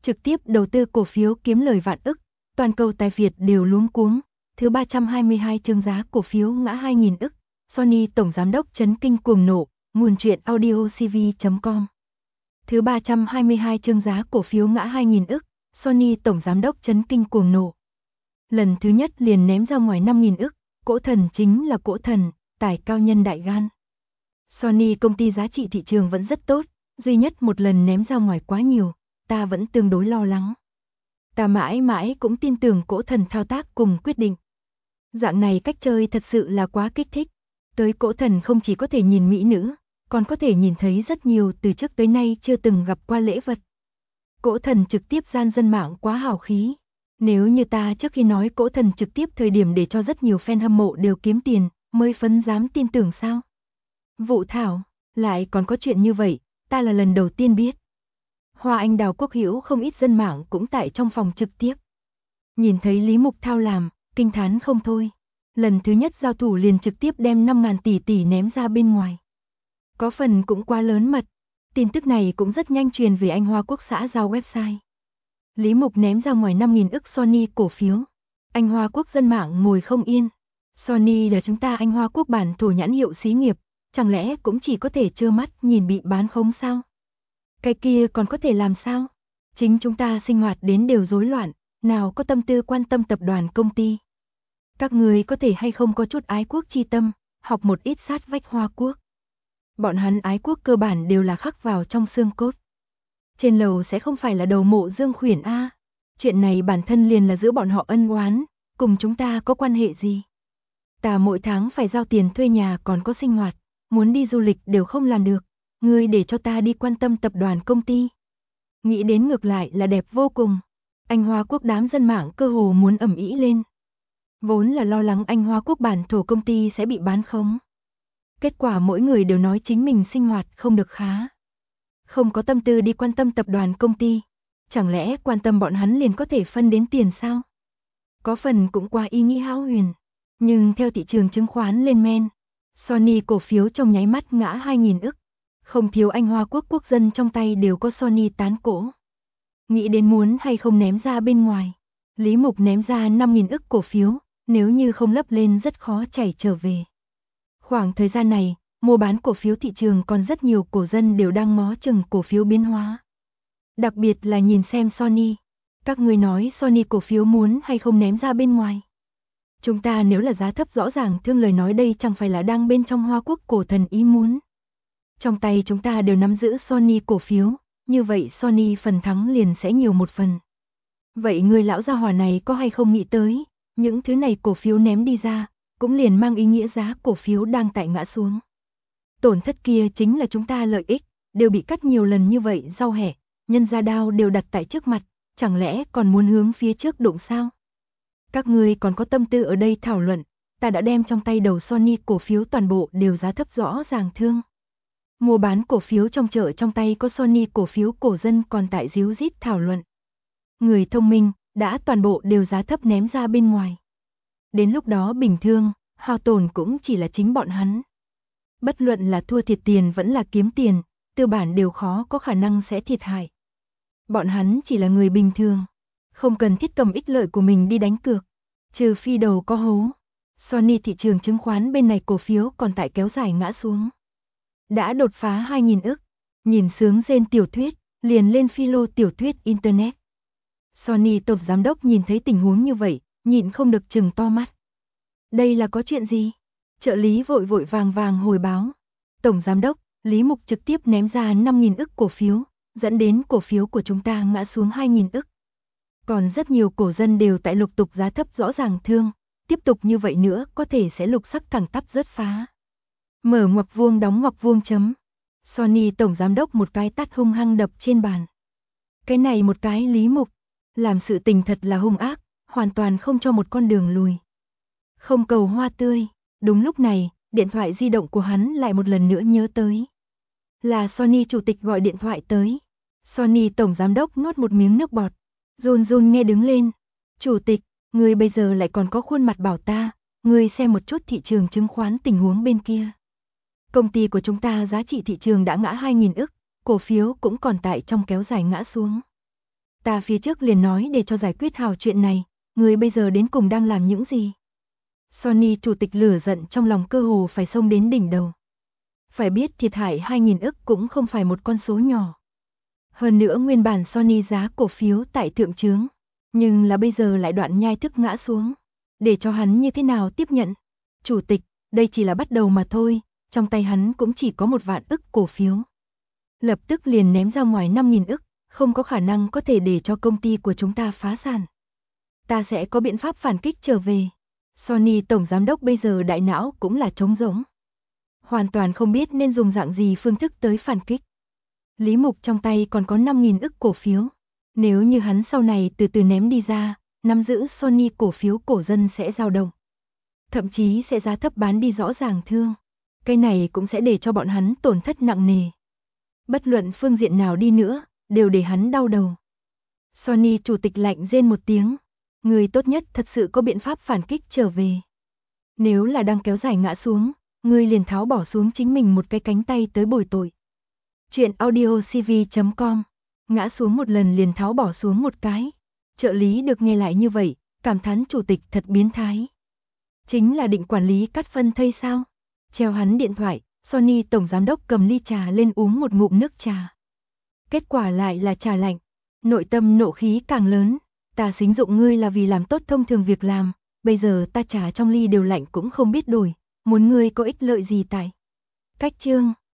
trực tiếp đầu tư cổ phiếu kiếm lời vạn ức, toàn cầu tài Việt đều luống cuống. Thứ 322 chương giá cổ phiếu ngã 2.000 ức, Sony tổng giám đốc chấn kinh cuồng nộ, nguồn truyện audiocv.com. Thứ 322 chương giá cổ phiếu ngã 2.000 ức, Sony tổng giám đốc chấn kinh cuồng nộ. Lần thứ nhất liền ném ra ngoài 5.000 ức, cỗ thần chính là cỗ thần, tài cao nhân đại gan. Sony công ty giá trị thị trường vẫn rất tốt, duy nhất một lần ném ra ngoài quá nhiều, ta vẫn tương đối lo lắng. Ta mãi mãi cũng tin tưởng cỗ thần thao tác cùng quyết định. Dạng này cách chơi thật sự là quá kích thích. Tới cỗ thần không chỉ có thể nhìn mỹ nữ, còn có thể nhìn thấy rất nhiều từ trước tới nay chưa từng gặp qua lễ vật. Cỗ thần trực tiếp gian dân mạng quá hào khí. Nếu như ta trước khi nói cỗ thần trực tiếp thời điểm để cho rất nhiều fan hâm mộ đều kiếm tiền, mới phấn dám tin tưởng sao? Vụ thảo, lại còn có chuyện như vậy, ta là lần đầu tiên biết. Hoa Anh Đào Quốc Hữu không ít dân mạng cũng tại trong phòng trực tiếp. Nhìn thấy Lý Mục Thao làm, kinh thán không thôi. Lần thứ nhất giao thủ liền trực tiếp đem 5.000 tỷ ném ra bên ngoài. Có phần cũng quá lớn mật. Tin tức này cũng rất nhanh truyền về Anh Hoa Quốc xã giao website. Lý Mục ném ra ngoài 5.000 ức Sony cổ phiếu. Anh Hoa Quốc dân mạng ngồi không yên. Sony là chúng ta Anh Hoa Quốc bản thổ nhãn hiệu xí nghiệp, chẳng lẽ cũng chỉ có thể trơ mắt nhìn bị bán khống sao? Cái kia còn có thể làm sao? Chính chúng ta sinh hoạt đến đều rối loạn, nào có tâm tư quan tâm tập đoàn công ty. Các người có thể hay không có chút ái quốc chi tâm, học một ít sát vách Hoa Quốc. Bọn hắn ái quốc cơ bản đều là khắc vào trong xương cốt. Trên lầu sẽ không phải là đầu mộ Dương Khuyển a. Chuyện này bản thân liền là giữa bọn họ ân oán, cùng chúng ta có quan hệ gì? Ta mỗi tháng phải giao tiền thuê nhà còn có sinh hoạt, muốn đi du lịch đều không làm được. Ngươi để cho ta đi quan tâm tập đoàn công ty. Nghĩ đến ngược lại là đẹp vô cùng. Anh Hoa Quốc đám dân mạng cơ hồ muốn ầm ĩ lên. Vốn là lo lắng Anh Hoa Quốc bản thổ công ty sẽ bị bán khống. Kết quả mỗi người đều nói chính mình sinh hoạt không được khá. Không có tâm tư đi quan tâm tập đoàn công ty. Chẳng lẽ quan tâm bọn hắn liền có thể phân đến tiền sao? Có phần cũng qua ý nghĩ hão huyền. Nhưng theo thị trường chứng khoán lên men, Sony cổ phiếu trong nháy mắt ngã 2.000 ức. Không thiếu Anh Hoa Quốc quốc dân trong tay đều có Sony tán cổ. Nghĩ đến muốn hay không ném ra bên ngoài. Lý Mục ném ra 5.000 ức cổ phiếu, nếu như không lấp lên rất khó chảy trở về. Khoảng thời gian này, mua bán cổ phiếu thị trường còn rất nhiều cổ dân đều đang ngó chừng cổ phiếu biến hóa. Đặc biệt là nhìn xem Sony. Các người nói Sony cổ phiếu muốn hay không ném ra bên ngoài. Chúng ta nếu là giá thấp rõ ràng thương lời nói đây chẳng phải là đang bên trong Hoa Quốc cổ thần ý muốn. Trong tay chúng ta đều nắm giữ Sony cổ phiếu, như vậy Sony phần thắng liền sẽ nhiều một phần. Vậy người lão gia hỏa này có hay không nghĩ tới, những thứ này cổ phiếu ném đi ra, cũng liền mang ý nghĩa giá cổ phiếu đang tại ngã xuống. Tổn thất kia chính là chúng ta lợi ích, đều bị cắt nhiều lần như vậy rau hẻ, nhân ra đao đều đặt tại trước mặt, chẳng lẽ còn muốn hướng phía trước đụng sao? Các ngươi còn có tâm tư ở đây thảo luận, ta đã đem trong tay đầu Sony cổ phiếu toàn bộ đều giá thấp rõ ràng thương. Mua bán cổ phiếu trong chợ trong tay có Sony cổ phiếu cổ dân còn tại díu dít thảo luận. Người thông minh, đã toàn bộ đều giá thấp ném ra bên ngoài. Đến lúc đó bình thường, hao tổn cũng chỉ là chính bọn hắn. Bất luận là thua thiệt tiền vẫn là kiếm tiền, tư bản đều khó có khả năng sẽ thiệt hại. Bọn hắn chỉ là người bình thường, không cần thiết cầm ích lợi của mình đi đánh cược, trừ phi đầu có hố. Sony thị trường chứng khoán bên này cổ phiếu còn tại kéo dài ngã xuống. Đã đột phá 2.000 ức, nhìn sướng rên tiểu thuyết, liền lên philo tiểu thuyết Internet. Sony tổng giám đốc nhìn thấy tình huống như vậy, nhịn không được trừng to mắt. Đây là có chuyện gì? Trợ lý vội vội vàng hồi báo. Tổng giám đốc, Lý Mục trực tiếp ném ra 5.000 ức cổ phiếu, dẫn đến cổ phiếu của chúng ta ngã xuống 2.000 ức. Còn rất nhiều cổ dân đều tại lục tục giá thấp rõ ràng thương, tiếp tục như vậy nữa có thể sẽ lục sắc thẳng tắp rớt phá. Mở ngoặc vuông đóng ngoặc vuông chấm. Sony tổng giám đốc một cái tát hung hăng đập trên bàn. Cái này một cái Lý Mục, làm sự tình thật là hung ác, hoàn toàn không cho một con đường lùi. Không cầu hoa tươi, đúng lúc này, điện thoại di động của hắn lại một lần nữa nhớ tới. Là Sony chủ tịch gọi điện thoại tới. Sony tổng giám đốc nuốt một miếng nước bọt, run run nghe đứng lên. Chủ tịch, ngươi bây giờ lại còn có khuôn mặt bảo ta, ngươi xem một chút thị trường chứng khoán tình huống bên kia. Công ty của chúng ta giá trị thị trường đã ngã 2.000 ức, cổ phiếu cũng còn tại trong kéo dài ngã xuống. Ta phía trước liền nói để cho giải quyết hào chuyện này, ngươi bây giờ đến cùng đang làm những gì? Sony chủ tịch lửa giận trong lòng cơ hồ phải xông đến đỉnh đầu. Phải biết thiệt hại 2.000 ức cũng không phải một con số nhỏ. Hơn nữa nguyên bản Sony giá cổ phiếu tại thượng chướng, nhưng là bây giờ lại đoạn nhai thức ngã xuống. Để cho hắn như thế nào tiếp nhận? Chủ tịch, đây chỉ là bắt đầu mà thôi, trong tay hắn cũng chỉ có 1 vạn ức cổ phiếu. Lập tức liền ném ra ngoài 5.000 ức, không có khả năng có thể để cho công ty của chúng ta phá sản. Ta sẽ có biện pháp phản kích trở về. Sony tổng giám đốc bây giờ đại não cũng là trống rỗng. Hoàn toàn không biết nên dùng dạng gì phương thức tới phản kích. Lý Mục trong tay còn có 5.000 ức cổ phiếu. Nếu như hắn sau này từ từ ném đi ra, nắm giữ Sony cổ phiếu cổ dân sẽ dao động. Thậm chí sẽ giá thấp bán đi rõ ràng thương. Cái này cũng sẽ để cho bọn hắn tổn thất nặng nề. Bất luận phương diện nào đi nữa, đều để hắn đau đầu. Sony chủ tịch lạnh rên một tiếng. Người tốt nhất thật sự có biện pháp phản kích trở về. Nếu là đang kéo dài ngã xuống, ngươi liền tháo bỏ xuống chính mình một cái cánh tay tới bồi tội. Chuyện audiocv.com. Ngã xuống một lần liền tháo bỏ xuống một cái. Trợ lý được nghe lại như vậy, cảm thán chủ tịch thật biến thái. Chính là định quản lý cắt phân thây sao? Treo hắn điện thoại, Sony tổng giám đốc cầm ly trà lên uống một ngụm nước trà. Kết quả lại là trà lạnh. Nội tâm nộ khí càng lớn. Ta xính dụng ngươi là vì làm tốt thông thường việc làm, bây giờ ta trà trong ly đều lạnh cũng không biết đổi, muốn ngươi có ích lợi gì tại. Cách chương